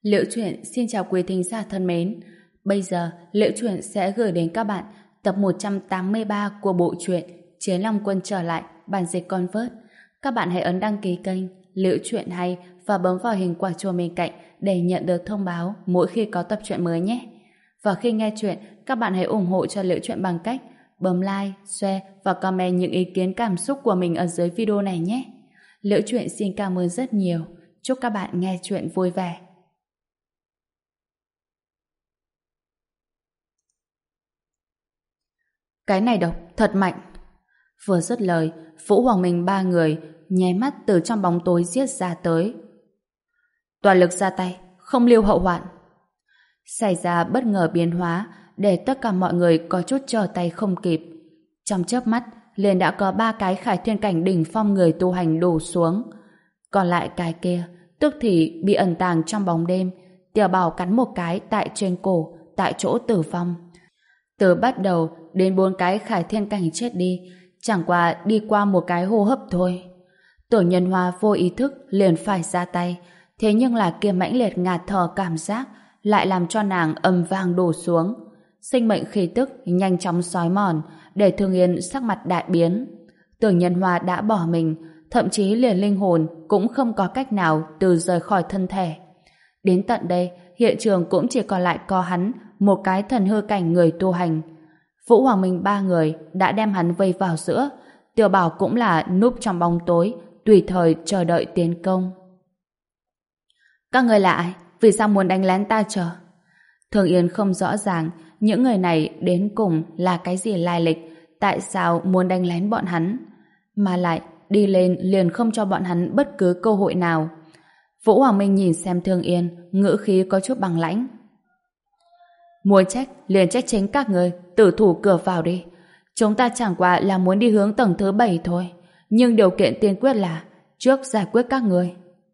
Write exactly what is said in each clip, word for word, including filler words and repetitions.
Liễu Chuyện xin chào quý thính giả thân mến. Bây giờ, Liễu Chuyện sẽ gửi đến các bạn tập một trăm tám mươi ba của bộ truyện Chiến Long Quân trở lại, bản dịch Convert. Các bạn hãy ấn đăng ký kênh Liễu Chuyện hay và bấm vào hình quả chuông bên cạnh để nhận được thông báo mỗi khi có tập truyện mới nhé. Và khi nghe chuyện, các bạn hãy ủng hộ cho Liễu Chuyện bằng cách bấm like, share và comment những ý kiến cảm xúc của mình ở dưới video này nhé. Liễu Chuyện xin cảm ơn rất nhiều. Chúc các bạn nghe chuyện vui vẻ. Cái này độc, thật mạnh. Vừa dứt lời, Vũ Hoàng Minh ba người nháy mắt từ trong bóng tối giết ra tới. Toàn lực ra tay, không lưu hậu hoạn. Xảy ra bất ngờ biến hóa để tất cả mọi người có chút trở tay không kịp. Trong chớp mắt, liền đã có ba cái khải thiên cảnh đỉnh phong người tu hành đổ xuống. Còn lại cái kia, tức thì bị ẩn tàng trong bóng đêm. Tiểu Bảo cắn một cái tại trên cổ, tại chỗ tử vong. Từ bắt đầu đến bốn cái khải thiên cảnh chết đi, chẳng qua đi qua một cái hô hấp thôi. Tổ Nhân Hoa vô ý thức liền phải ra tay, thế nhưng là kia mãnh liệt ngạt thở cảm giác lại làm cho nàng ầm vang đổ xuống. Sinh mệnh khí tức nhanh chóng xói mòn, để Thương Yên sắc mặt đại biến. Tổ Nhân Hoa đã bỏ mình, thậm chí liền linh hồn cũng không có cách nào từ rời khỏi thân thể. Đến tận đây, hiện trường cũng chỉ còn lại có hắn, một cái thần hư cảnh người tu hành. Vũ Hoàng Minh ba người đã đem hắn vây vào giữa. Tiểu Bảo cũng là núp trong bóng tối, tùy thời chờ đợi tiến công. Các người là ai? Vì sao muốn đánh lén ta chờ? Thường Yên không rõ ràng những người này đến cùng là cái gì lai lịch, tại sao muốn đánh lén bọn hắn, mà lại đi lên liền không cho bọn hắn bất cứ cơ hội nào. Vũ Hoàng Minh nhìn xem Thương Yên, ngữ khí có chút bằng lãnh. Muốn trách, liền trách chính các người, tử thủ cửa vào đi. Chúng ta chẳng qua là muốn đi hướng tầng thứ bảy thôi, nhưng điều kiện tiên quyết là trước giải quyết các người.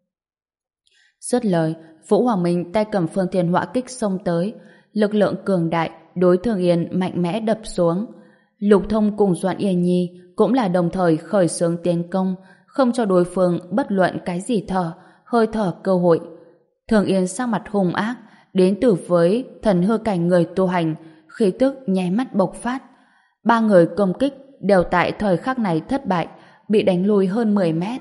Dứt lời, Vũ Hoàng Minh tay cầm Phương Thiên Họa Kích xông tới, lực lượng cường đại đối Thương Yên mạnh mẽ đập xuống. Lục Thông cùng Doãn Yên Nhi cũng là đồng thời khởi xướng tiến công, không cho đối phương bất luận cái gì thở, hơi thở cơ hội. Thương Yên sắc mặt hung ác, đến từ với thần hư cảnh người tu hành, khí tức nháy mắt bộc phát. Ba người công kích đều tại thời khắc này thất bại, bị đánh lùi hơn mười mét.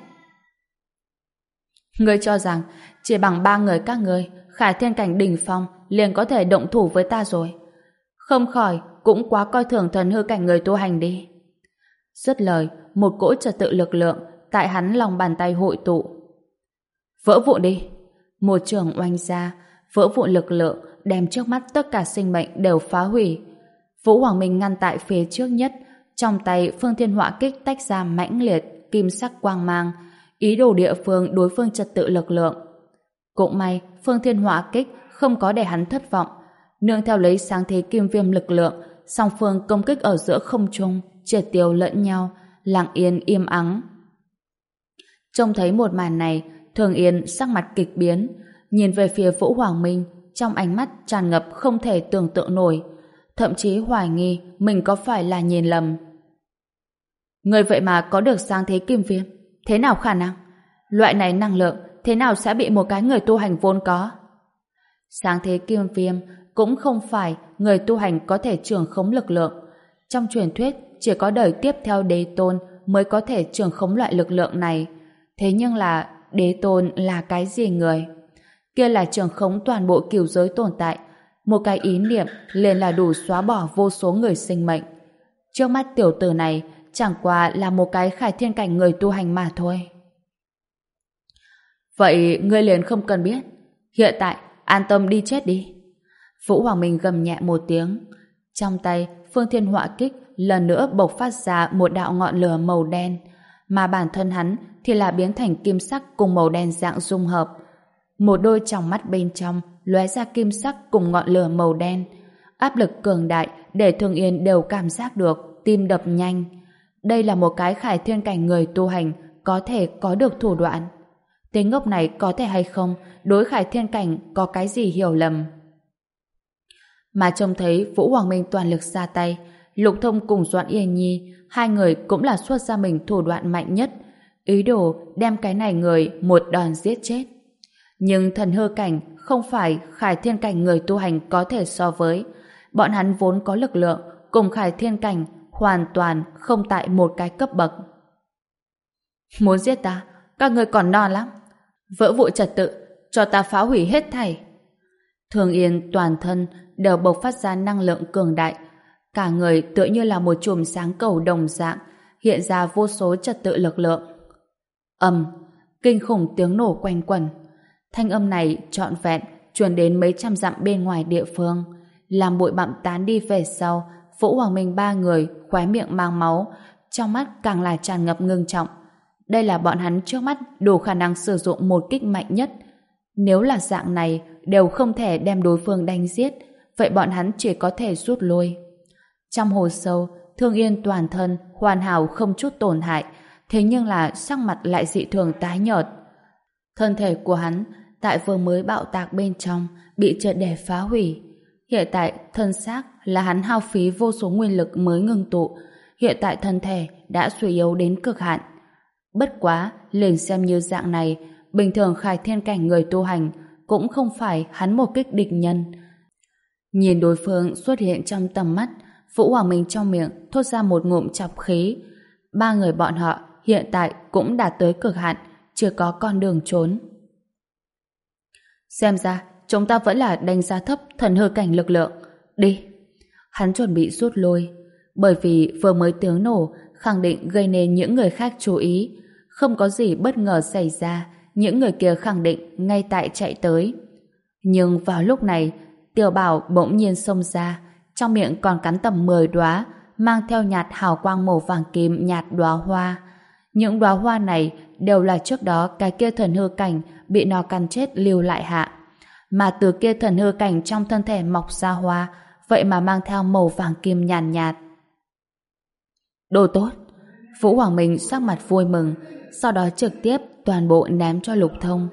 Ngươi cho rằng chỉ bằng ba người các ngươi, khải thiên cảnh đỉnh phong liền có thể động thủ với ta rồi? Không khỏi cũng quá coi thường thần hư cảnh người tu hành đi. Dứt lời, một cỗ trật tự lực lượng tại hắn lòng bàn tay hội tụ. Vỡ vụn đi! Một trường oanh ra, vỡ vụn lực lượng đem trước mắt tất cả sinh mệnh đều phá hủy. Vũ Hoàng Minh ngăn tại phía trước nhất, trong tay Phương Thiên Họa Kích tách ra mãnh liệt kim sắc quang mang, ý đồ địa phương đối phương trật tự lực lượng. Cũng may Phương Thiên Họa Kích không có để hắn thất vọng, nương theo lấy sáng thế kim viêm lực lượng, song phương công kích ở giữa không trung, triệt tiêu lẫn nhau, lặng yên im ắng. Trông thấy một màn này, Thường Yên sắc mặt kịch biến, nhìn về phía Vũ Hoàng Minh, trong ánh mắt tràn ngập không thể tưởng tượng nổi, thậm chí hoài nghi mình có phải là nhìn lầm. Người vậy mà có được sáng thế kim viêm, thế nào khả năng? Loại này năng lượng thế nào sẽ bị một cái người tu hành vốn có? Sáng thế kim viêm cũng không phải người tu hành có thể trưởng khống lực lượng. Trong truyền thuyết chỉ có đời tiếp theo đế tôn mới có thể trưởng khống loại lực lượng này. Thế nhưng là đế tôn là cái gì người? Kia là trưởng khống toàn bộ cửu giới tồn tại. Một cái ý niệm liền là đủ xóa bỏ vô số người sinh mệnh. Trước mắt tiểu tử này chẳng qua là một cái khải thiên cảnh người tu hành mà thôi. Vậy ngươi liền không cần biết. Hiện tại an tâm đi chết đi. Vũ Hoàng Minh gầm nhẹ một tiếng. Trong tay Phương Thiên Họa Kích lần nữa bộc phát ra một đạo ngọn lửa màu đen, mà bản thân hắn thì là biến thành kim sắc cùng màu đen dạng dung hợp. Một đôi tròng mắt bên trong lóe ra kim sắc cùng ngọn lửa màu đen. Áp lực cường đại để Thương Yên đều cảm giác được tim đập nhanh. Đây là một cái khải thiên cảnh người tu hành có thể có được thủ đoạn. Tên ngốc này có thể hay không đối khải thiên cảnh có cái gì hiểu lầm. Mà trông thấy Vũ Hoàng Minh toàn lực ra tay, Lục Thông cùng Doãn Yên Nhi, hai người cũng là xuất ra mình thủ đoạn mạnh nhất, ý đồ đem cái này người một đòn giết chết. Nhưng thần hư cảnh không phải Khải Thiên Cảnh người tu hành có thể so với. Bọn hắn vốn có lực lượng cùng Khải Thiên Cảnh hoàn toàn không tại một cái cấp bậc. Muốn giết ta, các ngươi còn non lắm. Vỡ vụ trật tự, cho ta phá hủy hết thảy. Thương Yên toàn thân đều bộc phát ra năng lượng cường đại, cả người tựa như là một chùm sáng cầu đồng dạng, hiện ra vô số trật tự lực lượng. Ầm, kinh khủng tiếng nổ quanh quẩn. Thanh âm này trọn vẹn truyền đến mấy trăm dặm bên ngoài địa phương, làm bụi bặm tán đi về sau. Vũ Hoàng Minh ba người khóe miệng mang máu, trong mắt càng là tràn ngập ngưng trọng. Đây là bọn hắn trước mắt đủ khả năng sử dụng một kích mạnh nhất. Nếu là dạng này đều không thể đem đối phương đánh giết, vậy bọn hắn chỉ có thể rút lui. Trong hồ sâu, Thương Yên toàn thân hoàn hảo không chút tổn hại, thế nhưng là sắc mặt lại dị thường tái nhợt. Thân thể của hắn tại vừa mới bạo tạc bên trong bị triệt để phá hủy. Hiện tại thân xác là hắn hao phí vô số nguyên lực mới ngưng tụ, hiện tại thân thể đã suy yếu đến cực hạn. Bất quá, liền xem như dạng này, bình thường Khải Thiên Cảnh người tu hành cũng không phải hắn một kích địch nhân. Nhìn đối phương xuất hiện trong tầm mắt, Vũ Hoàng Minh trong miệng thốt ra một ngụm chọc khí. Ba người bọn họ hiện tại cũng đạt tới cực hạn, chưa có con đường trốn. Xem ra, chúng ta vẫn là đánh giá thấp thần hư cảnh lực lượng. Đi! Hắn chuẩn bị rút lui, bởi vì vừa mới tiếng nổ khẳng định gây nên những người khác chú ý. Không có gì bất ngờ xảy ra, những người kia khẳng định ngay tại chạy tới. Nhưng vào lúc này, Tiểu Bảo bỗng nhiên xông ra, trong miệng còn cắn tầm mười đóa, mang theo nhạt hào quang màu vàng kim nhạt đóa hoa. Những đóa hoa này đều là trước đó cái kia thần hư cảnh bị nó cắn chết lưu lại hạ. Mà từ kia thần hư cảnh trong thân thể mọc ra hoa, vậy mà mang theo màu vàng kim nhàn nhạt, nhạt. Đồ tốt! Vũ Hoàng Minh sắc mặt vui mừng, sau đó trực tiếp toàn bộ ném cho Lục Thông.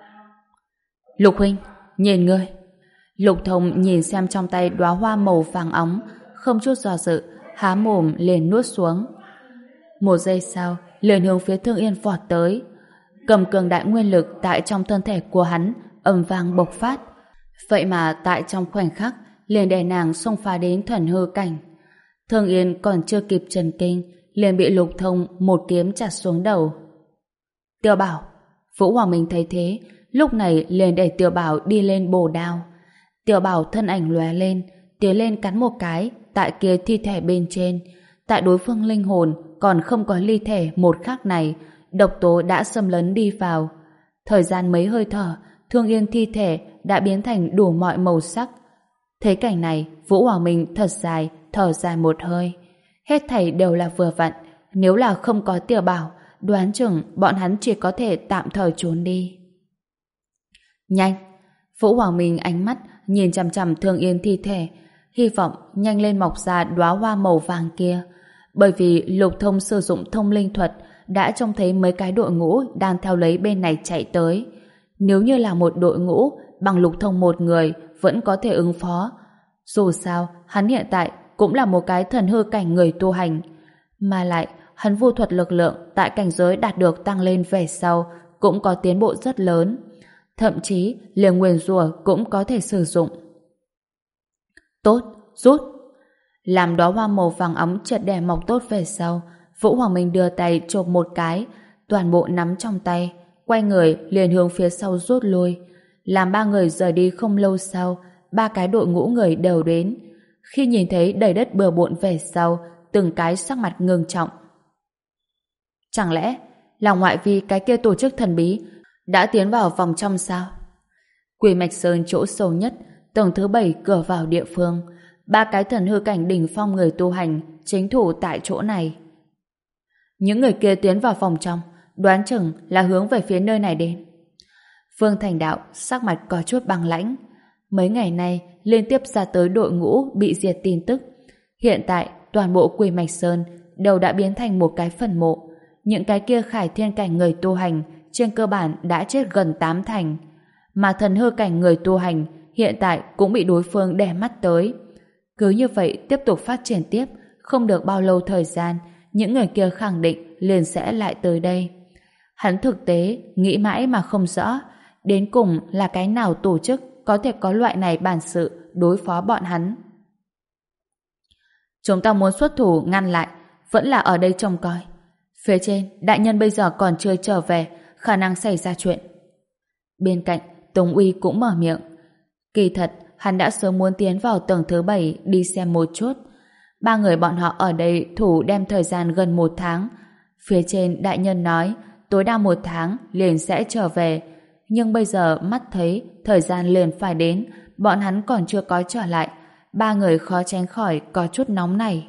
Lục huynh, nhìn ngươi! Lục Thông nhìn xem trong tay đóa hoa màu vàng óng, không chút do dự, há mồm liền nuốt xuống. Một giây sau, liền hướng phía Thương Yên vọt tới. Cầm cường đại nguyên lực tại trong thân thể của hắn ầm vang bộc phát. Vậy mà tại trong khoảnh khắc liền đè nàng xông phá đến thần hư cảnh. Thương Yên còn chưa kịp chần kinh, liền bị Lục Thông một kiếm chặt xuống đầu. Tiểu Bảo! Vũ Hoàng Minh thấy thế, lúc này liền để Tiểu Bảo đi lên bổ đao. Tiểu Bảo thân ảnh lóe lên, tiến lên cắn một cái tại kia thi thể bên trên. Tại đối phương linh hồn còn không có ly thể một khắc này, độc tố đã xâm lấn đi vào. Thời gian mấy hơi thở, Thương Yên thi thể đã biến thành đủ mọi màu sắc. Thấy cảnh này, Vũ Hoàng Minh thật dài, thở dài một hơi. Hết thảy đều là vừa vặn, nếu là không có Tiểu Bảo, đoán chừng bọn hắn chỉ có thể tạm thời trốn đi. Nhanh! Vũ Hoàng Minh ánh mắt nhìn chằm chằm Thương Yên thi thể, hy vọng nhanh lên mọc ra đóa hoa màu vàng kia. Bởi vì Lục Thông sử dụng thông linh thuật đã trông thấy mấy cái đội ngũ đang theo lấy bên này chạy tới. Nếu như là một đội ngũ bằng Lục Thông một người vẫn có thể ứng phó. Dù sao, hắn hiện tại cũng là một cái thần hư cảnh người tu hành. Mà lại, hắn vô thuật lực lượng tại cảnh giới đạt được tăng lên về sau cũng có tiến bộ rất lớn. Thậm chí, liền nguyền rủa cũng có thể sử dụng. Tốt, rút! Làm đóa hoa màu vàng óng chợt đè mọc tốt về sau, Vũ Hoàng Minh đưa tay chộp một cái, toàn bộ nắm trong tay, quay người liền hướng phía sau rút lui. Làm ba người rời đi không lâu sau, ba cái đội ngũ người đều đến. Khi nhìn thấy đầy đất bừa bộn về sau, từng cái sắc mặt ngưng trọng. Chẳng lẽ là ngoại vi cái kia tổ chức thần bí đã tiến vào vòng trong sao? Quỷ Mạch Sơn chỗ sâu nhất, tầng thứ bảy cửa vào địa phương, ba cái thần hư cảnh đỉnh phong người tu hành chính thủ tại chỗ này. Những người kia tiến vào vòng trong, đoán chừng là hướng về phía nơi này đến. Phương Thành Đạo sắc mặt có chút băng lãnh. Mấy ngày nay liên tiếp ra tới đội ngũ bị diệt tin tức. Hiện tại toàn bộ Quỷ Mạch Sơn đều đã biến thành một cái phần mộ. Những cái kia Khải Thiên cảnh người tu hành trên cơ bản đã chết gần tám thành. Mà thần hư cảnh người tu hành hiện tại cũng bị đối phương đè mắt tới. Cứ như vậy tiếp tục phát triển tiếp, không được bao lâu thời gian, những người kia khẳng định liền sẽ lại tới đây. Hắn thực tế nghĩ mãi mà không rõ, đến cùng là cái nào tổ chức có thể có loại này bản sự đối phó bọn hắn. Chúng ta muốn xuất thủ ngăn lại, vẫn là ở đây trông coi. Phía trên, đại nhân bây giờ còn chưa trở về, khả năng xảy ra chuyện. Bên cạnh, Tống Uy cũng mở miệng. Kỳ thật, hắn đã sớm muốn tiến vào tầng thứ bảy đi xem một chút. Ba người bọn họ ở đây thủ đem thời gian gần một tháng. Phía trên đại nhân nói tối đa một tháng liền sẽ trở về. Nhưng bây giờ mắt thấy thời gian liền phải đến, bọn hắn còn chưa có trở lại. Ba người khó tránh khỏi có chút nóng này.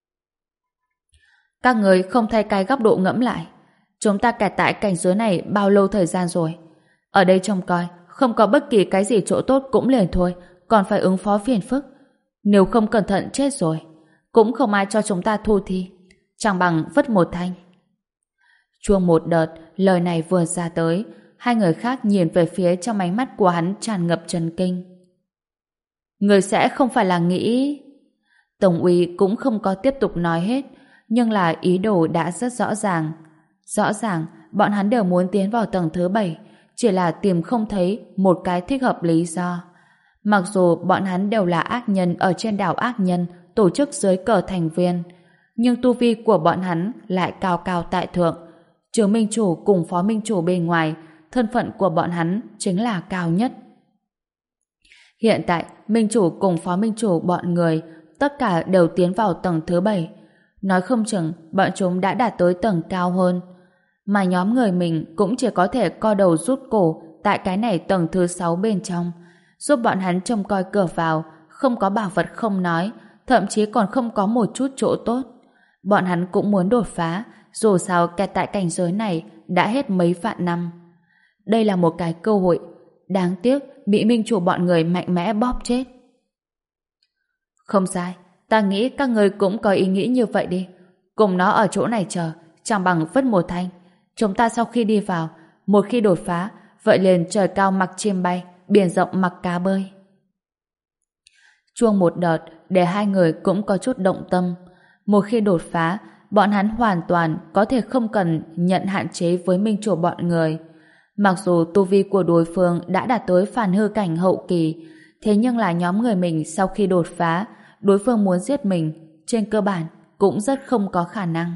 Các người không thay cái góc độ ngẫm lại. Chúng ta kẹt tại cảnh giới này bao lâu thời gian rồi? Ở đây trông coi, không có bất kỳ cái gì chỗ tốt cũng liền thôi, còn phải ứng phó phiền phức. Nếu không cẩn thận chết rồi, cũng không ai cho chúng ta thu thi. Chẳng bằng vứt một thanh. Chuông một đợt, lời này vừa ra tới, hai người khác nhìn về phía trong ánh mắt của hắn tràn ngập chấn kinh. Người sẽ không phải là nghĩ... Tổng úy cũng không có tiếp tục nói hết, nhưng là ý đồ đã rất rõ ràng. Rõ ràng, bọn hắn đều muốn tiến vào tầng thứ bảy, chỉ là tìm không thấy một cái thích hợp lý do. Mặc dù bọn hắn đều là ác nhân ở trên đảo ác nhân, tổ chức dưới cờ thành viên, nhưng tu vi của bọn hắn lại cao cao tại thượng. Trừ minh chủ cùng phó minh chủ bên ngoài, thân phận của bọn hắn chính là cao nhất. Hiện tại, minh chủ cùng phó minh chủ bọn người tất cả đều tiến vào tầng thứ bảy. Nói không chừng bọn chúng đã đạt tới tầng cao hơn. Mà nhóm người mình cũng chỉ có thể co đầu rút cổ tại cái này tầng thứ sáu bên trong, giúp bọn hắn trông coi cửa vào, không có bảo vật không nói, thậm chí còn không có một chút chỗ tốt. Bọn hắn cũng muốn đột phá, dù sao kẹt tại cảnh giới này đã hết mấy vạn năm. Đây là một cái cơ hội, đáng tiếc bị minh chủ bọn người mạnh mẽ bóp chết. Không sai, ta nghĩ các người cũng có ý nghĩ như vậy đi. Cùng nó ở chỗ này chờ, chẳng bằng vứt một thanh. Chúng ta sau khi đi vào, một khi đột phá, vậy liền trời cao mặc chim bay, biển rộng mặc cá bơi. Chuông một đợt để hai người cũng có chút động tâm. Một khi đột phá, bọn hắn hoàn toàn có thể không cần nhận hạn chế với minh chủ bọn người. Mặc dù tu vi của đối phương đã đạt tới phản hư cảnh hậu kỳ, thế nhưng là nhóm người mình sau khi đột phá, đối phương muốn giết mình, trên cơ bản cũng rất không có khả năng.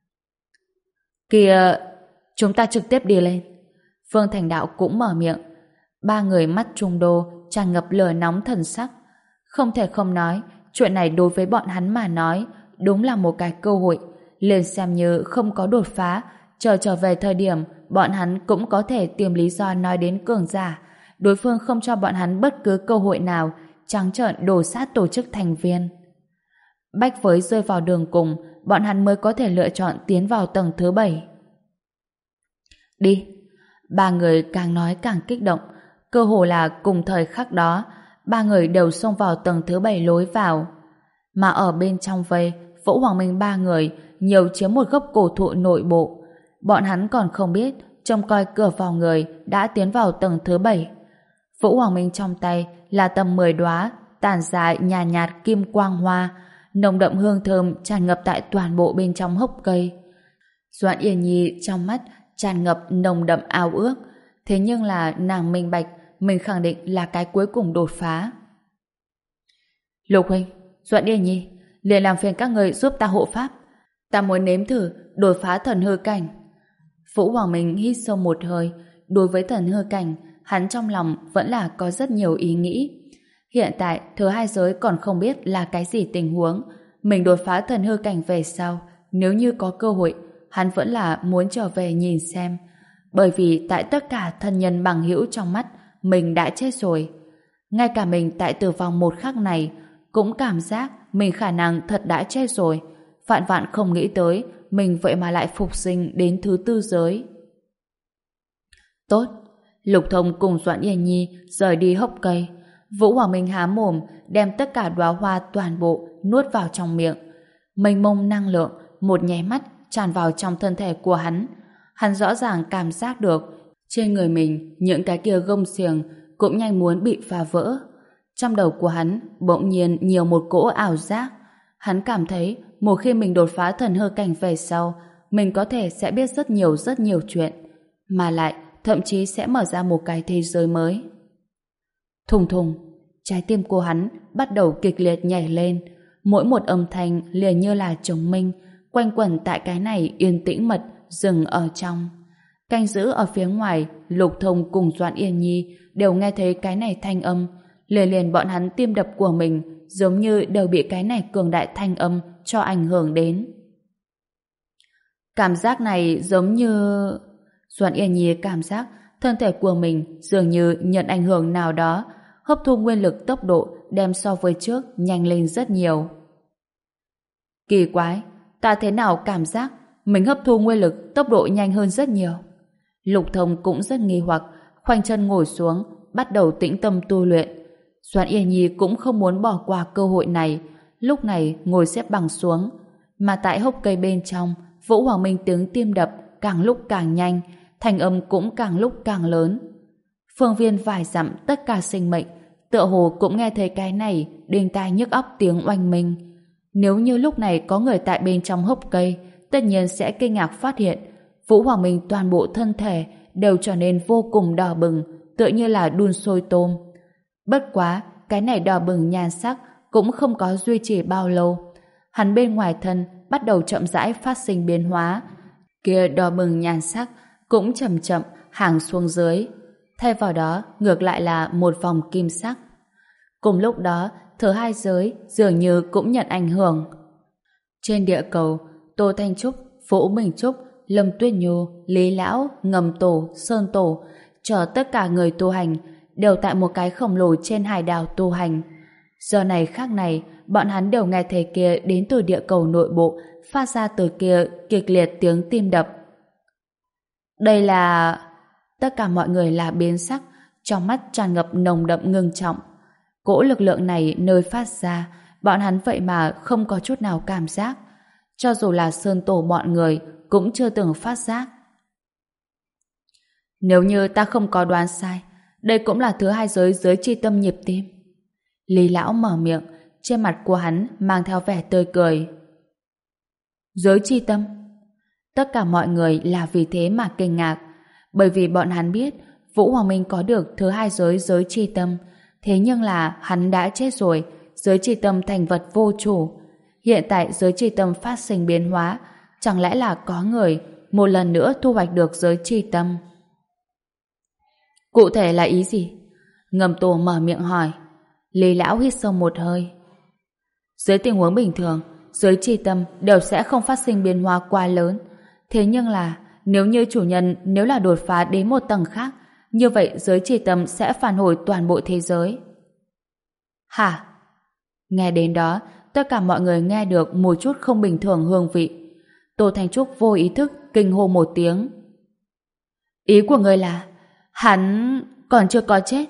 Kìa, chúng ta trực tiếp đi lên. Phương Thành Đạo cũng mở miệng. Ba người mắt trung đô tràn ngập lửa nóng thần sắc. Không thể không nói, chuyện này đối với bọn hắn mà nói đúng là một cái cơ hội. Liền xem như không có đột phá, chờ trở về thời điểm bọn hắn cũng có thể tìm lý do nói đến cường giả. Đối phương không cho bọn hắn bất cứ cơ hội nào, trắng trợn đổ sát tổ chức thành viên. Bách với rơi vào đường cùng, bọn hắn mới có thể lựa chọn tiến vào tầng thứ bảy. Đi. Ba người càng nói càng kích động, cơ hồ là cùng thời khắc đó, ba người đều xông vào tầng thứ bảy lối vào. Mà ở bên trong vây, Vũ Hoàng Minh ba người nhiều chiếm một gốc cổ thụ nội bộ. Bọn hắn còn không biết trông coi cửa vào người đã tiến vào tầng thứ bảy. Vũ Hoàng Minh trong tay là tầm mười đóa tản ra nhàn nhạt, nhạt kim quang hoa, nồng đậm hương thơm tràn ngập tại toàn bộ bên trong hốc cây. Doãn Yên Nhi trong mắt tràn ngập nồng đậm ao ước, thế nhưng là nàng minh bạch mình khẳng định là cái cuối cùng đột phá. Lục huynh, Doãn Yên Nhi, liền làm phiền các người giúp ta hộ pháp. Ta muốn nếm thử đột phá thần hư cảnh. Vũ Hoàng Minh hít sâu một hơi. Đối với thần hư cảnh, hắn trong lòng vẫn là có rất nhiều ý nghĩ. Hiện tại thứ hai giới còn không biết là cái gì tình huống. Mình đột phá thần hư cảnh về sau, nếu như có cơ hội, hắn vẫn là muốn trở về nhìn xem. Bởi vì tại tất cả thân nhân bằng hữu trong mắt, mình đã chết rồi. Ngay cả mình tại tử vong một khắc này cũng cảm giác mình khả năng thật đã chết rồi. Vạn vạn không nghĩ tới mình vậy mà lại phục sinh đến thứ tư giới. Tốt. Lục Thông cùng Doãn Yên Nhi rời đi hốc cây. Vũ Hoàng Minh há mồm đem tất cả đóa hoa toàn bộ nuốt vào trong miệng. Mênh mông năng lượng một nháy mắt tràn vào trong thân thể của hắn. Hắn rõ ràng cảm giác được trên người mình những cái kia gông xiềng cũng nhanh muốn bị phá vỡ. Trong đầu của hắn bỗng nhiên nhiều một cỗ ảo giác. Hắn cảm thấy một khi mình đột phá thần hư cảnh về sau, mình có thể sẽ biết rất nhiều rất nhiều chuyện, mà lại thậm chí sẽ mở ra một cái thế giới mới. Thùng thùng, trái tim của hắn bắt đầu kịch liệt nhảy lên, mỗi một âm thanh liền như là trống minh, quanh quẩn tại cái này yên tĩnh mật dừng ở trong. Canh giữ ở phía ngoài, Lục Thông cùng Doãn Yên Nhi đều nghe thấy cái này thanh âm, liền liền bọn hắn tim đập của mình giống như đều bị cái này cường đại thanh âm cho ảnh hưởng đến. Cảm giác này giống như... Doãn Yên Nhi cảm giác thân thể của mình dường như nhận ảnh hưởng nào đó, hấp thu nguyên lực tốc độ đem so với trước nhanh lên rất nhiều. Kỳ quái, ta thế nào cảm giác mình hấp thu nguyên lực tốc độ nhanh hơn rất nhiều. Lục Thông cũng rất nghi hoặc, khoanh chân ngồi xuống, bắt đầu tĩnh tâm tu luyện. Doãn Yên Nhi cũng không muốn bỏ qua cơ hội này, lúc này ngồi xếp bằng xuống, mà tại hốc cây bên trong, Vũ Hoàng Minh tiếng tim đập càng lúc càng nhanh, thanh âm cũng càng lúc càng lớn. Phương viên vài dặm tất cả sinh mệnh tựa hồ cũng nghe thấy cái này đinh tai nhức óc tiếng oanh minh. Nếu như lúc này có người tại bên trong hốc cây, tất nhiên sẽ kinh ngạc phát hiện Vũ Hoàng Minh toàn bộ thân thể đều trở nên vô cùng đỏ bừng, tựa như là đun sôi tôm. Bất quá, cái này đỏ bừng nhan sắc cũng không có duy trì bao lâu. Hắn bên ngoài thân bắt đầu chậm rãi phát sinh biến hóa. Kia đỏ bừng nhan sắc cũng chậm chậm hàng xuống dưới. Thay vào đó, ngược lại là một vòng kim sắc. Cùng lúc đó, thứ hai giới dường như cũng nhận ảnh hưởng. Trên địa cầu, Tô Thanh Trúc, Vũ Minh Trúc, Lâm Tuyết Nhu, Lý Lão, Ngầm Tổ, Sơn Tổ, cho tất cả người tu hành đều tại một cái khổng lồ trên hải đảo tu hành. Giờ này khác này, bọn hắn đều nghe thấy kia đến từ địa cầu nội bộ phát ra từ kia kịch liệt tiếng tim đập. Đây là... Tất cả mọi người là biến sắc, trong mắt tràn ngập nồng đậm ngưng trọng. Cỗ lực lượng này nơi phát ra, bọn hắn vậy mà không có chút nào cảm giác. Cho dù là Sơn Tổ bọn người cũng chưa từng phát giác. Nếu như ta không có đoán sai, đây cũng là thứ hai giới giới chi tâm nhịp tim. Lý Lão mở miệng, trên mặt của hắn mang theo vẻ tươi cười. Giới chi tâm? Tất cả mọi người là vì thế mà kinh ngạc, bởi vì bọn hắn biết Vũ Hoàng Minh có được thứ hai giới giới chi tâm, thế nhưng là hắn đã chết rồi, giới chi tâm thành vật vô chủ. Hiện tại giới chi tâm phát sinh biến hóa, chẳng lẽ là có người một lần nữa thu hoạch được giới chi tâm? Cụ thể là ý gì? Ngầm Tổ mở miệng hỏi. Lý Lão hít sâu một hơi. Dưới tình huống bình thường, giới chi tâm đều sẽ không phát sinh biến hóa quá lớn. Thế nhưng là nếu như chủ nhân nếu là đột phá đến một tầng khác, như vậy giới chi tâm sẽ phản hồi toàn bộ thế giới. Hả? Nghe đến đó, tất cả mọi người nghe được một chút không bình thường hương vị. Tô Thanh Trúc vô ý thức kinh hô một tiếng. Ý của người là hắn còn chưa có chết.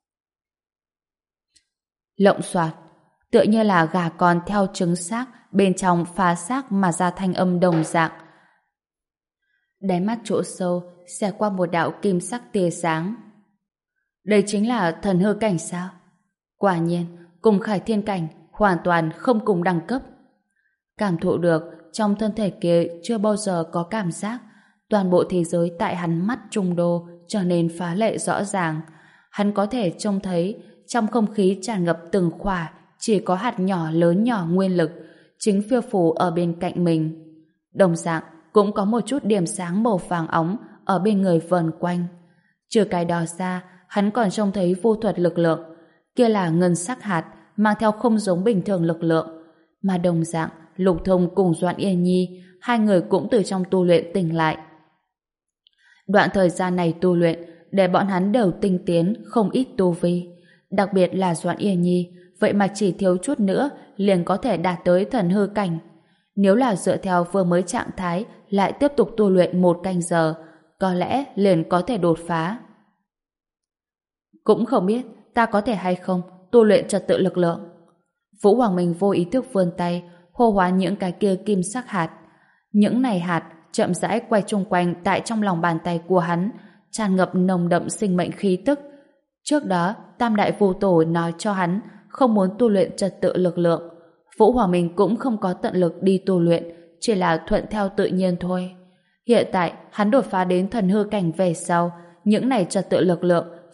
Lộng xoạt, tựa như là gà con theo trứng xác bên trong phá xác mà ra thanh âm đồng dạng. Đáy mắt chỗ sâu xẹt qua một đạo kim sắc tia sáng. Đây chính là thần hư cảnh sao? Quả nhiên, cùng Khải Thiên cảnh hoàn toàn không cùng đẳng cấp. Cảm thụ được trong thân thể kia chưa bao giờ có cảm giác, toàn bộ thế giới tại hắn mắt trung đô trở nên phá lệ rõ ràng. Hắn có thể trông thấy trong không khí tràn ngập từng khỏa chỉ có hạt nhỏ lớn nhỏ nguyên lực chính phiêu phù ở bên cạnh mình. Đồng dạng cũng có một chút điểm sáng màu vàng óng ở bên người vần quanh. Trừ cái đó ra, hắn còn trông thấy vô thuật lực lượng. Kia là ngân sắc hạt mang theo không giống bình thường lực lượng. Mà đồng dạng, Lục Thông cùng Doãn Yên Nhi, hai người cũng từ trong tu luyện tỉnh lại. Đoạn thời gian này tu luyện, để bọn hắn đều tinh tiến không ít tu vi. Đặc biệt là Doãn Yên Nhi, vậy mà chỉ thiếu chút nữa liền có thể đạt tới thần hư cảnh. Nếu là dựa theo vừa mới trạng thái lại tiếp tục tu luyện một canh giờ, có lẽ liền có thể đột phá. Cũng không biết ta có thể hay không tu luyện trật tự lực lượng. Vũ Hoàng Minh vô ý thức vươn tay hô hoán những cái kia kim sắc hạt. Những này hạt chậm rãi quay chung quanh tại trong lòng bàn tay của hắn, tràn ngập nồng đậm sinh mệnh khí tức. Trước đó, Tam Đại Vô Tổ nói cho hắn không muốn tu luyện trật tự lực lượng. Vũ Hoàng Minh cũng không có tận lực đi tu luyện, chỉ là thuận theo tự nhiên thôi. Hiện tại, hắn đột phá đến thần hư cảnh về sau, những này trật tự lực lượng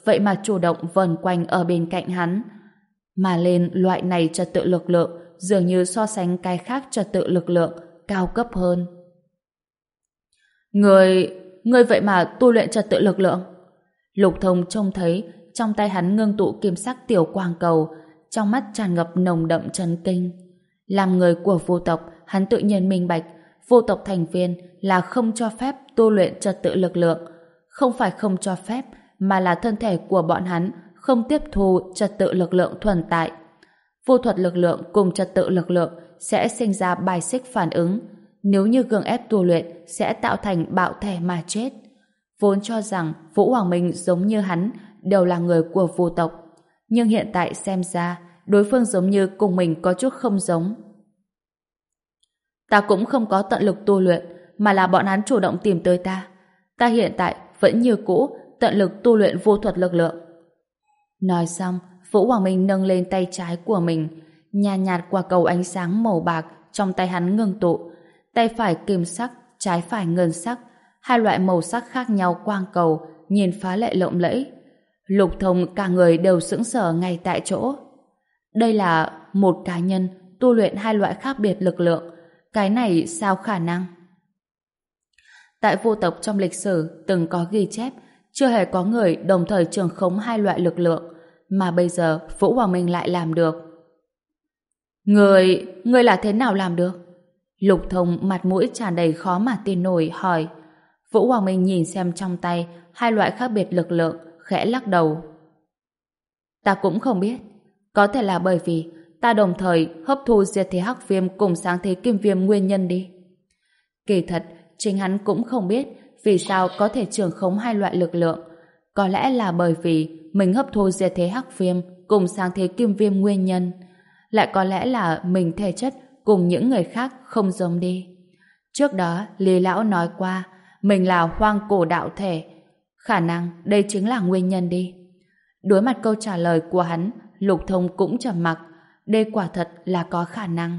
vậy mà chủ động vần quanh ở bên cạnh hắn. Mà lên loại này trật tự lực lượng dường như so sánh cái khác trật tự lực lượng cao cấp hơn. Người... người vậy mà tu luyện trật tự lực lượng? Lục Thông trông thấy trong tay hắn ngưng tụ kim sắc tiểu quang cầu, trong mắt tràn ngập nồng đậm chấn kinh. Làm người của vô tộc, hắn tự nhiên minh bạch, vô tộc thành viên là không cho phép tu luyện trật tự lực lượng. Không phải không cho phép, mà là thân thể của bọn hắn không tiếp thu trật tự lực lượng thuần tại. Vô thuật lực lượng cùng trật tự lực lượng sẽ sinh ra bài xích phản ứng. Nếu như gượng ép tu luyện sẽ tạo thành bạo thể mà chết. Vốn cho rằng Vũ Hoàng Minh giống như hắn đều là người của vô tộc, nhưng hiện tại xem ra đối phương giống như cùng mình có chút không giống. Ta cũng không có tận lực tu luyện, mà là bọn hắn chủ động tìm tới ta. Ta hiện tại vẫn như cũ tận lực tu luyện vô thuật lực lượng. Nói xong, Vũ Hoàng Minh nâng lên tay trái của mình, nhàn nhạt, nhạt quả cầu ánh sáng màu bạc trong tay hắn ngưng tụ, tay phải kim sắc, trái phải ngân sắc, hai loại màu sắc khác nhau quang cầu, nhìn phá lệ lộng lẫy. Lục Thông cả người đều sững sờ ngay tại chỗ. Đây là một cá nhân tu luyện hai loại khác biệt lực lượng, cái này sao khả năng? Tại vô tộc trong lịch sử từng có ghi chép, chưa hề có người đồng thời trường khống hai loại lực lượng, mà bây giờ Vũ Hoàng Minh lại làm được. Người, người là thế nào làm được? Lục Thông mặt mũi tràn đầy khó mà tin nổi hỏi. Vũ Hoàng Minh nhìn xem trong tay hai loại khác biệt lực lượng, khẽ lắc đầu. Ta cũng không biết, có thể là bởi vì ta đồng thời hấp thu diệt thế hắc viêm cùng sáng thế kim viêm nguyên nhân đi. Kỳ thật, chính hắn cũng không biết vì sao có thể trường khống hai loại lực lượng. Có lẽ là bởi vì mình hấp thu diệt thế hắc viêm cùng sáng thế kim viêm nguyên nhân. Lại có lẽ là mình thể chất cùng những người khác không giống đi. Trước đó, Lý Lão nói qua mình là hoang cổ đạo thể. Khả năng đây chính là nguyên nhân đi. Đối mặt câu trả lời của hắn, Lục Thông cũng trầm mặc. Đây quả thật là có khả năng.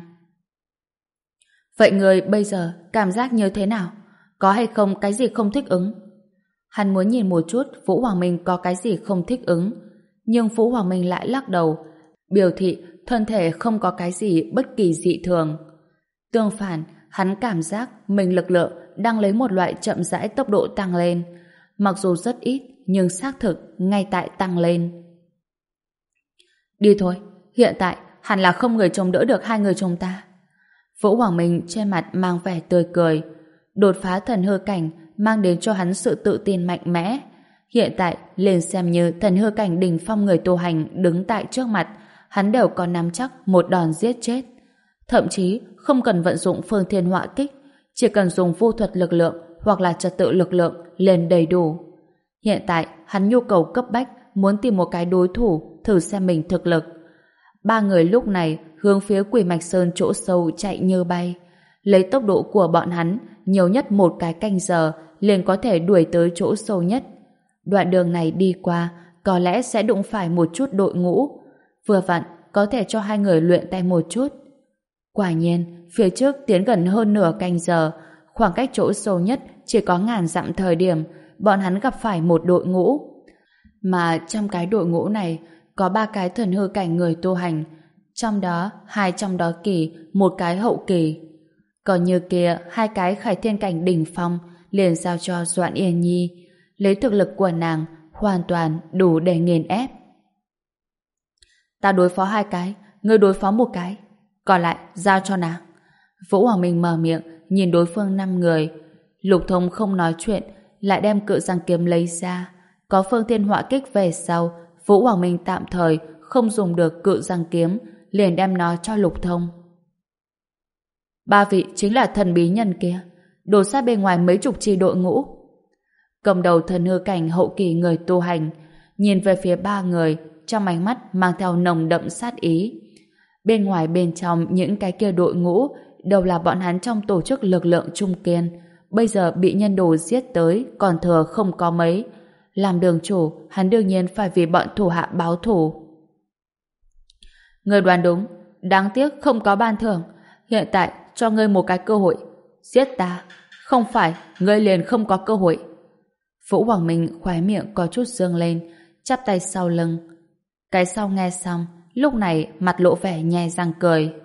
Vậy người bây giờ cảm giác như thế nào? Có hay không cái gì không thích ứng? Hắn muốn nhìn một chút Vũ Hoàng Minh có cái gì không thích ứng. Nhưng Vũ Hoàng Minh lại lắc đầu, biểu thị thân thể không có cái gì bất kỳ dị thường. Tương phản, hắn cảm giác mình lực lượng đang lấy một loại chậm rãi tốc độ tăng lên. Mặc dù rất ít, nhưng xác thực ngay tại tăng lên. Đi thôi, hiện tại hẳn là không người chống đỡ được hai người chúng ta. Vũ Hoàng Minh trên mặt mang vẻ tươi cười. Đột phá thần hư cảnh mang đến cho hắn sự tự tin mạnh mẽ. Hiện tại liền xem như thần hư cảnh đỉnh phong người tu hành đứng tại trước mặt, hắn đều có nắm chắc một đòn giết chết. Thậm chí không cần vận dụng phương thiên họa kích, chỉ cần dùng vô thuật lực lượng hoặc là trật tự lực lượng liền đầy đủ. Hiện tại hắn nhu cầu cấp bách muốn tìm một cái đối thủ thử xem mình thực lực. Ba người lúc này hướng phía Quỷ Mạch Sơn chỗ sâu chạy như bay. Lấy tốc độ của bọn hắn, nhiều nhất một cái canh giờ liền có thể đuổi tới chỗ sâu nhất. Đoạn đường này đi qua có lẽ sẽ đụng phải một chút đội ngũ. Vừa vặn có thể cho hai người luyện tay một chút. Quả nhiên, phía trước tiến gần hơn nửa canh giờ, khoảng cách chỗ sâu nhất chỉ có ngàn dặm thời điểm, bọn hắn gặp phải một đội ngũ. Mà trong cái đội ngũ này có ba cái thần hư cảnh người tu hành, trong đó hai trong đó kỳ, một cái hậu kỳ. Còn như kia hai cái khải thiên cảnh đỉnh phong liền giao cho Doãn Yên Nhi. Lấy thực lực của nàng hoàn toàn đủ để nghiền ép. Ta đối phó hai cái, ngươi đối phó một cái, còn lại giao cho nàng. Vũ Hoàng Minh mở miệng nhìn đối phương năm người. Lục Thông không nói chuyện, lại đem cự giang kiếm lấy ra. Có phương thiên họa kích về sau, Vũ Hoàng Minh tạm thời không dùng được cự giang kiếm, liền đem nó cho Lục Thông. Ba vị chính là thần bí nhân kia, đổ sát bên ngoài mấy chục chi đội ngũ. Cầm đầu thần hư cảnh hậu kỳ người tu hành, nhìn về phía ba người, trong ánh mắt mang theo nồng đậm sát ý. Bên ngoài bên trong những cái kia đội ngũ đều là bọn hắn trong tổ chức lực lượng trung kiên, bây giờ bị nhân đồ giết tới còn thừa không có mấy. Làm đường chủ, hắn đương nhiên phải vì bọn thủ hạ báo thù. Người đoán đúng, đáng tiếc không có ban thưởng. Hiện tại cho ngươi một cái cơ hội, giết ta, không phải ngươi liền không có cơ hội. Vũ Hoàng Minh khóe miệng có chút dương lên, chắp tay sau lưng. Cái sau nghe xong, lúc này mặt lộ vẻ nhe răng cười.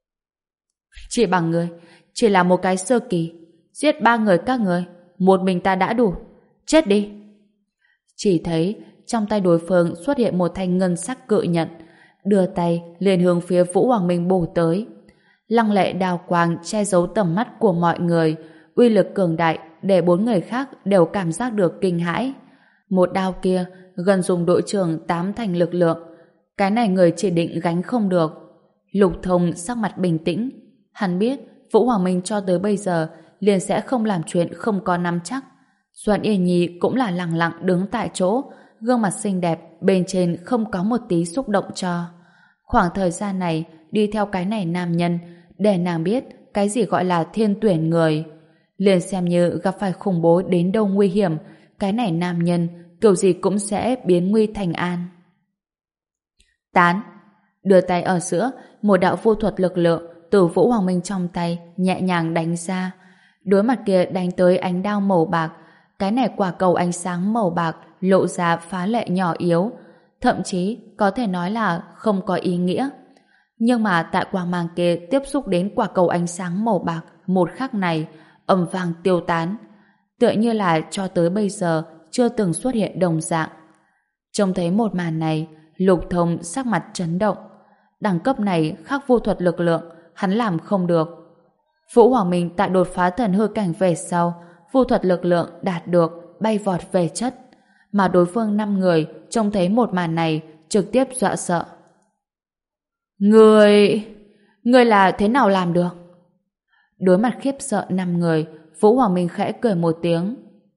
Chỉ bằng người, chỉ là một cái sơ kỳ, giết ba người các người, một mình ta đã đủ. Chết đi! Chỉ thấy trong tay đối phương xuất hiện một thanh ngân sắc cự nhận, đưa tay liền hướng phía Vũ Hoàng Minh bổ tới. Lăng lệ đao quang che giấu tầm mắt của mọi người, uy lực cường đại để bốn người khác đều cảm giác được kinh hãi. Một đao kia gần dùng đội trưởng tám thành lực lượng, cái này người chỉ định gánh không được. Lục Thông sắc mặt bình tĩnh, hắn biết Vũ Hoàng Minh cho tới bây giờ liền sẽ không làm chuyện không có nắm chắc. Doãn Yên Nhi cũng là lặng lặng đứng tại chỗ, gương mặt xinh đẹp bên trên không có một tí xúc động cho. Khoảng thời gian này đi theo cái này nam nhân để nàng biết cái gì gọi là thiên tuyển người. Liền xem như gặp phải khủng bố đến đâu nguy hiểm, cái này nam nhân kiểu gì cũng sẽ biến nguy thành an. Tán! Đưa tay ở giữa, một đạo vô thuật lực lượng từ Vũ Hoàng Minh trong tay nhẹ nhàng đánh ra. Đối mặt kia đánh tới ánh đao màu bạc, cái này quả cầu ánh sáng màu bạc lộ ra phá lệ nhỏ yếu, thậm chí có thể nói là không có ý nghĩa. Nhưng mà tại quang mang kia tiếp xúc đến quả cầu ánh sáng màu bạc một khắc này, ầm vang tiêu tán, tựa như là cho tới bây giờ chưa từng xuất hiện đồng dạng. Trông thấy một màn này, Lục Thông sắc mặt chấn động. Đẳng cấp này khác vô thuật lực lượng, hắn làm không được. Vũ Hoàng Minh tại đột phá thần hư cảnh về sau, vô thuật lực lượng đạt được bay vọt về chất, mà đối phương năm người trông thấy một màn này trực tiếp dọa sợ. Người... Người là thế nào làm được? Đối mặt khiếp sợ năm người, Vũ Hoàng Minh khẽ cười một tiếng.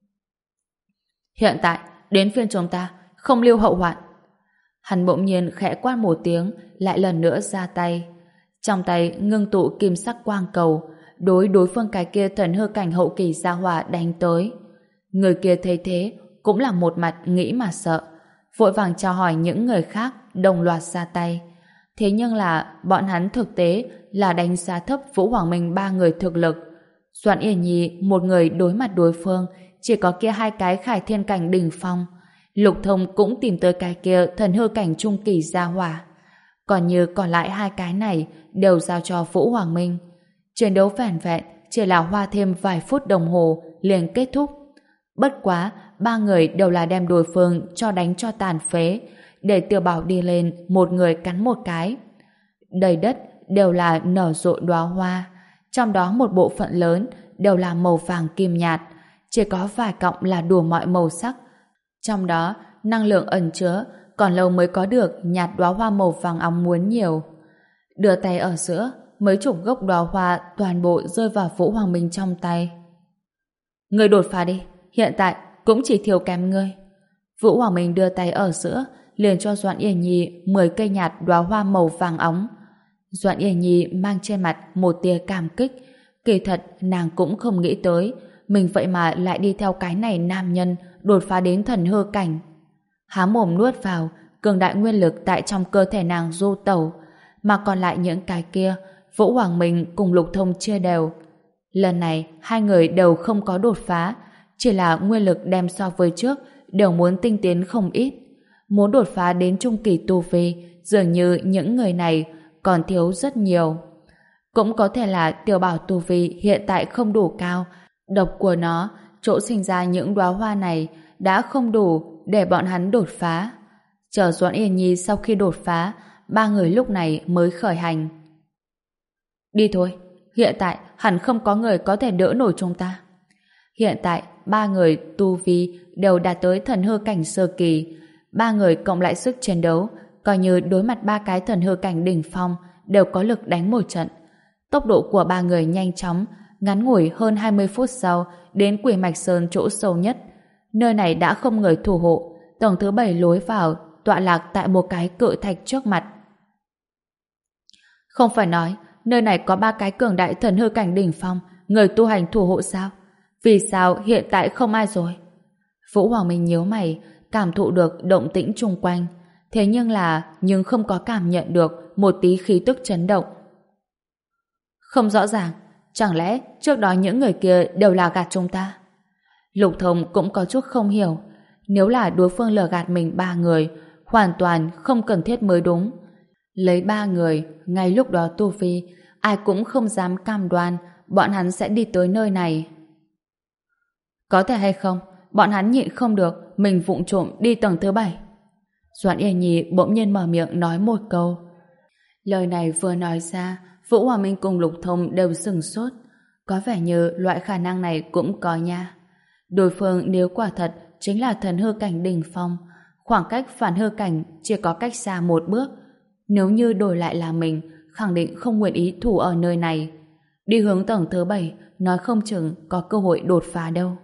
Hiện tại, đến phiên chúng ta, không lưu hậu hoạn. Hắn bỗng nhiên khẽ quát một tiếng, lại lần nữa ra tay. Trong tay ngưng tụ kim sắc quang cầu, đối đối phương cái kia thần hư cảnh hậu kỳ gia hỏa đánh tới. Người kia thấy thế, cũng là một mặt nghĩ mà sợ, vội vàng chào hỏi những người khác, đồng loạt ra tay. Thế nhưng là bọn hắn thực tế là đánh giá thấp Vũ Hoàng Minh ba người thực lực. Doãn Yên Nhi một người đối mặt đối phương, chỉ có kia hai cái khải thiên cảnh đỉnh phong. Lục Thông cũng tìm tới cái kia thần hư cảnh trung kỳ gia hỏa. Còn như còn lại hai cái này đều giao cho Vũ Hoàng Minh. Chiến đấu vẻn vẹn chỉ là hoa thêm vài phút đồng hồ liền kết thúc. Bất quá, ba người đều là đem đối phương cho đánh cho tàn phế, để Tiểu Bảo đi lên một người cắn một cái. Đầy đất đều là nở rộ đóa hoa, trong đó một bộ phận lớn đều là màu vàng kim nhạt, chỉ có vài cọng là đủ mọi màu sắc. Trong đó, năng lượng ẩn chứa còn lâu mới có được nhạt đóa hoa màu vàng óng muốn nhiều. Đưa tay ở giữa, mấy chục gốc đóa hoa toàn bộ rơi vào Vũ Hoàng Minh trong tay. Người đột phá đi, hiện tại cũng chỉ thiếu kém ngươi. Vũ Hoàng Minh đưa tay ở giữa, liền cho Doãn Yên Nhi mười cây nhạt đóa hoa màu vàng óng. Doãn Yên Nhi mang trên mặt một tia cảm kích. Kỳ thật nàng cũng không nghĩ tới mình vậy mà lại đi theo cái này nam nhân đột phá đến thần hư cảnh. Há mồm nuốt vào, cường đại nguyên lực tại trong cơ thể nàng du tẩu, mà còn lại những cái kia Vũ Hoàng Minh cùng Lục Thông chia đều. Lần này hai người đều không có đột phá, chỉ là nguyên lực đem so với trước đều muốn tinh tiến không ít. Muốn đột phá đến trung kỳ tu vi, dường như những người này còn thiếu rất nhiều. Cũng có thể là Tiểu Bảo tu vi hiện tại không đủ cao, độc của nó, chỗ sinh ra những đóa hoa này đã không đủ để bọn hắn đột phá. Chờ Doãn Yên Nhi sau khi đột phá, ba người lúc này mới khởi hành. Đi thôi, hiện tại hẳn không có người có thể đỡ nổi chúng ta. Hiện tại, ba người tu vi đều đạt tới thần hư cảnh sơ kỳ. Ba người cộng lại sức chiến đấu, coi như đối mặt ba cái thần hư cảnh đỉnh phong, đều có lực đánh một trận. Tốc độ của ba người nhanh chóng, ngắn ngủi hơn hai mươi phút sau đến Quỷ Mạch Sơn chỗ sâu nhất. Nơi này đã không người thủ hộ, tầng thứ bảy lối vào tọa lạc tại một cái cự thạch trước mặt. Không phải nói nơi này có ba cái cường đại thần hư cảnh đỉnh phong, người tu hành thủ hộ sao? Vì sao hiện tại không ai rồi? Vũ Hoàng Minh nhíu mày, cảm thụ được động tĩnh chung quanh, thế nhưng là nhưng không có cảm nhận được một tí khí tức chấn động. Không rõ ràng, chẳng lẽ trước đó những người kia đều là gạt chúng ta? Lục Thông cũng có chút không hiểu, Nếu là đối phương lừa gạt mình ba người, hoàn toàn không cần thiết mới đúng. Lấy ba người, ngay lúc đó tu vi, ai cũng không dám cam đoan bọn hắn sẽ đi tới nơi này. Có thể hay không, bọn hắn nhịn không được, mình vụng trộm đi tầng thứ bảy. Doãn Yên Nhi bỗng nhiên mở miệng nói một câu. Lời này vừa nói ra, Vũ Hòa Minh cùng Lục Thông đều sửng sốt. Có vẻ như loại khả năng này cũng có nha. Đối phương nếu quả thật chính là thần hư cảnh đỉnh phong, khoảng cách phản hư cảnh chỉ có cách xa một bước. Nếu như đổi lại là mình, khẳng định không nguyện ý thủ ở nơi này. Đi hướng tầng thứ bảy, nói không chừng có cơ hội đột phá đâu.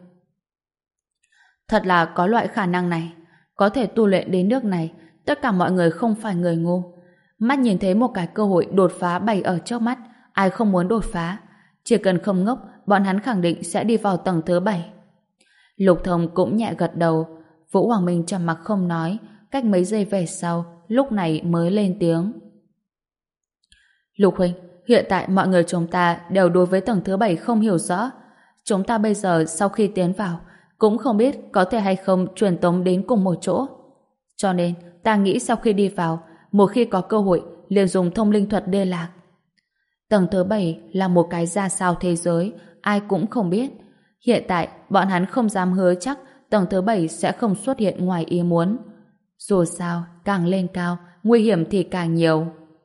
Thật là có loại khả năng này. Có thể tu luyện đến nước này, tất cả mọi người không phải người ngu. Mắt nhìn thấy một cái cơ hội đột phá bày ở trước mắt, ai không muốn đột phá. Chỉ cần không ngốc, bọn hắn khẳng định sẽ đi vào tầng thứ bảy. Lục Thông cũng nhẹ gật đầu. Vũ Hoàng Minh trầm mặc không nói, cách mấy giây về sau, lúc này mới lên tiếng. Lục huynh, hiện tại mọi người chúng ta đều đối với tầng thứ bảy không hiểu rõ. Chúng ta bây giờ sau khi tiến vào, cũng không biết có thể hay không truyền tống đến cùng một chỗ. Cho nên, ta nghĩ sau khi đi vào, một khi có cơ hội, liền dùng thông linh thuật liên lạc. Tầng thứ bảy là một cái ra sao thế giới, ai cũng không biết. Hiện tại, bọn hắn không dám hứa chắc tầng thứ bảy sẽ không xuất hiện ngoài ý muốn. Dù sao, càng lên cao, nguy hiểm thì càng nhiều.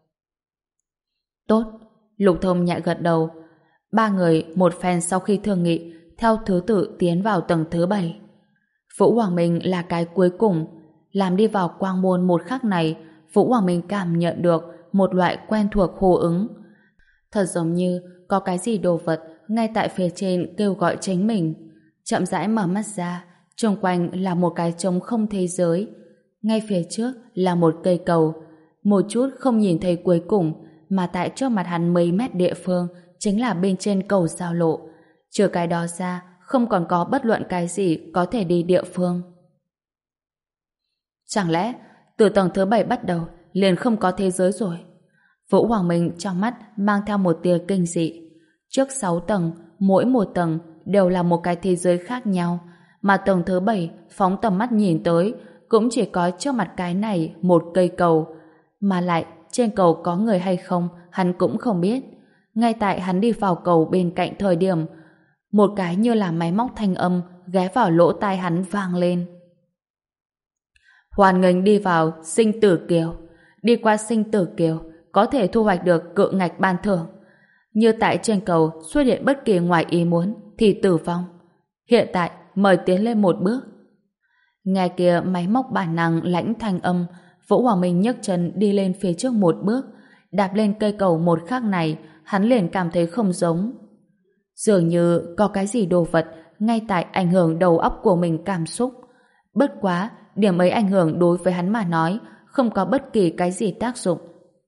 Tốt, Lục Thông nhẹ gật đầu. Ba người một phen sau khi thương nghị, theo thứ tự tiến vào tầng thứ bảy. Vũ Hoàng Minh là cái cuối cùng. Làm đi vào quang môn một khắc này, Vũ Hoàng Minh cảm nhận được một loại quen thuộc hô ứng. Thật giống như có cái gì đồ vật ngay tại phía trên kêu gọi chính mình. Chậm rãi mở mắt ra, xung quanh là một cái trống không thế giới. Ngay phía trước là một cây cầu. Một chút không nhìn thấy cuối cùng, mà tại trước mặt hắn mấy mét địa phương chính là bên trên cầu giao lộ. Trừ cái đó ra, không còn có bất luận cái gì có thể đi địa phương. Chẳng lẽ từ tầng thứ bảy bắt đầu liền không có thế giới rồi? Vũ Hoàng Minh trong mắt mang theo một tia kinh dị. Trước sáu tầng, mỗi một tầng đều là một cái thế giới khác nhau, mà tầng thứ bảy phóng tầm mắt nhìn tới cũng chỉ có trước mặt cái này một cây cầu, mà lại trên cầu có người hay không hắn cũng không biết. Ngay tại hắn đi vào cầu bên cạnh thời điểm, một cái như là máy móc thanh âm ghé vào lỗ tai hắn vang lên. Hoan nghênh đi vào sinh tử kiều. Đi qua sinh tử kiều có thể thu hoạch được cự ngạch ban thưởng. Như tại trên cầu xuất hiện bất kỳ ngoài ý muốn thì tử vong. Hiện tại mời tiến lên một bước. Nghe kia máy móc bản năng lãnh thanh âm, Vũ Hoàng Minh nhấc chân đi lên phía trước một bước. Đạp lên cây cầu một khắc này, hắn liền cảm thấy không giống. Dường như có cái gì đồ vật ngay tại ảnh hưởng đầu óc của mình cảm xúc. Bất quá, điểm ấy ảnh hưởng đối với hắn mà nói không có bất kỳ cái gì tác dụng.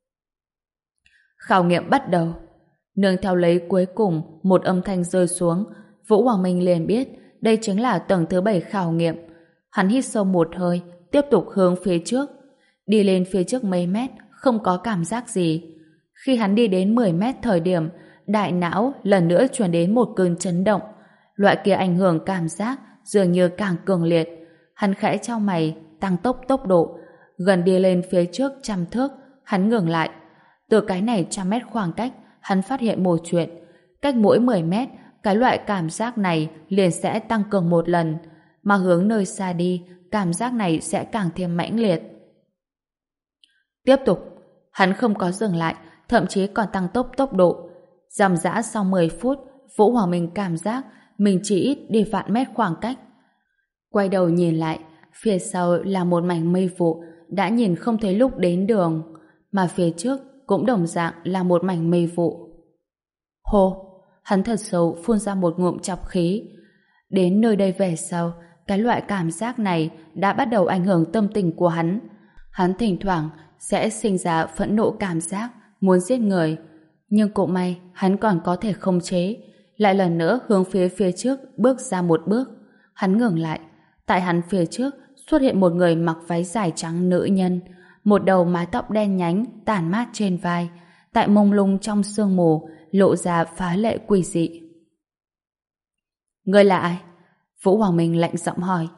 Khảo nghiệm bắt đầu. Nương theo lấy cuối cùng một âm thanh rơi xuống, Vũ Hoàng Minh liền biết đây chính là tầng thứ bảy khảo nghiệm. Hắn hít sâu một hơi, tiếp tục hướng phía trước. Đi lên phía trước mấy mét, không có cảm giác gì. Khi hắn đi đến mười mét thời điểm, đại não lần nữa truyền đến một cơn chấn động. Loại kia ảnh hưởng cảm giác dường như càng cường liệt. Hắn khẽ chau mày, tăng tốc tốc độ. Gần đi lên phía trước trăm thước, hắn ngừng lại. Từ cái này trăm mét khoảng cách, hắn phát hiện một chuyện. Cách mỗi mười mét, cái loại cảm giác này liền sẽ tăng cường một lần. Mà hướng nơi xa đi, cảm giác này sẽ càng thêm mãnh liệt. Tiếp tục, hắn không có dừng lại, thậm chí còn tăng tốc tốc độ. Dòng dã sau mười phút, Vũ Hoàng Minh cảm giác mình chỉ ít đi vạn mét khoảng cách. Quay đầu nhìn lại, phía sau là một mảnh mây vụ, đã nhìn không thấy lúc đến đường, mà phía trước cũng đồng dạng là một mảnh mây vụ. Hô, hắn thật sâu phun ra một ngụm chọc khí. Đến nơi đây về sau, cái loại cảm giác này đã bắt đầu ảnh hưởng tâm tình của hắn. Hắn thỉnh thoảng sẽ sinh ra phẫn nộ cảm giác muốn giết người, nhưng cũng may hắn còn có thể khống chế. Lại lần nữa hướng phía phía trước bước ra một bước. Hắn ngừng lại. Tại hắn phía trước xuất hiện một người mặc váy dài trắng nữ nhân, một đầu mái tóc đen nhánh tản mát trên vai, tại mông lung trong sương mù lộ ra phá lệ quỷ dị. Ngươi là ai? Vũ Hoàng Minh lạnh giọng hỏi.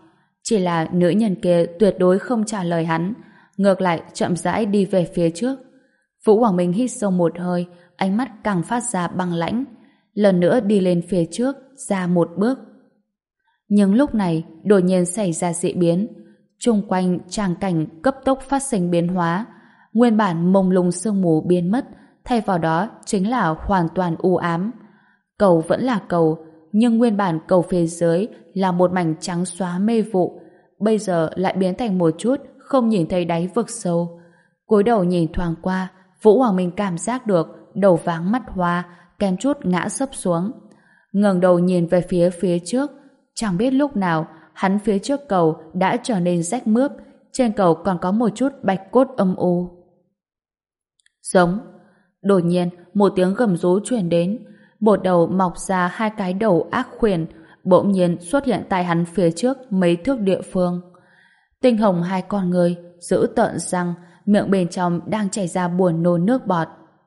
Chỉ là nữ nhân kia tuyệt đối không trả lời hắn, ngược lại chậm rãi đi về phía trước. Vũ Hoàng Minh hít sâu một hơi, ánh mắt càng phát ra băng lãnh, lần nữa đi lên phía trước, ra một bước. Nhưng lúc này đột nhiên xảy ra dị biến, chung quanh tràng cảnh cấp tốc phát sinh biến hóa, nguyên bản mông lung sương mù biến mất, thay vào đó chính là hoàn toàn u ám. Cầu vẫn là cầu, nhưng nguyên bản cầu phía dưới là một mảnh trắng xóa mê vụ, bây giờ lại biến thành một chút không nhìn thấy đáy vực sâu. Cúi đầu nhìn thoáng qua, Vũ Hoàng Minh cảm giác được đầu váng mắt hoa, kém chút ngã sấp xuống. Ngẩng đầu nhìn về phía phía trước, chẳng biết lúc nào hắn phía trước cầu đã trở nên rách mướp, trên cầu còn có một chút bạch cốt âm u. Giống. Đột nhiên một tiếng gầm rú truyền đến, một đầu mọc ra hai cái đầu ác khuyển bỗng nhiên xuất hiện tại hắn phía trước mấy thước địa phương. Tinh hồng hai con người giữ tợn răng, miệng bên trong đang chảy ra buồn nôn nước bọt.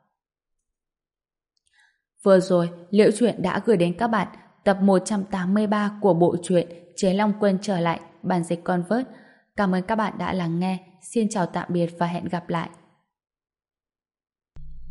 Vừa rồi Liễu Chuyện đã gửi đến các bạn tập một trăm tám mươi ba của bộ truyện Chế Long Quân trở lại, bản dịch Convert. Cảm ơn các bạn đã lắng nghe. Xin chào tạm biệt và hẹn gặp lại.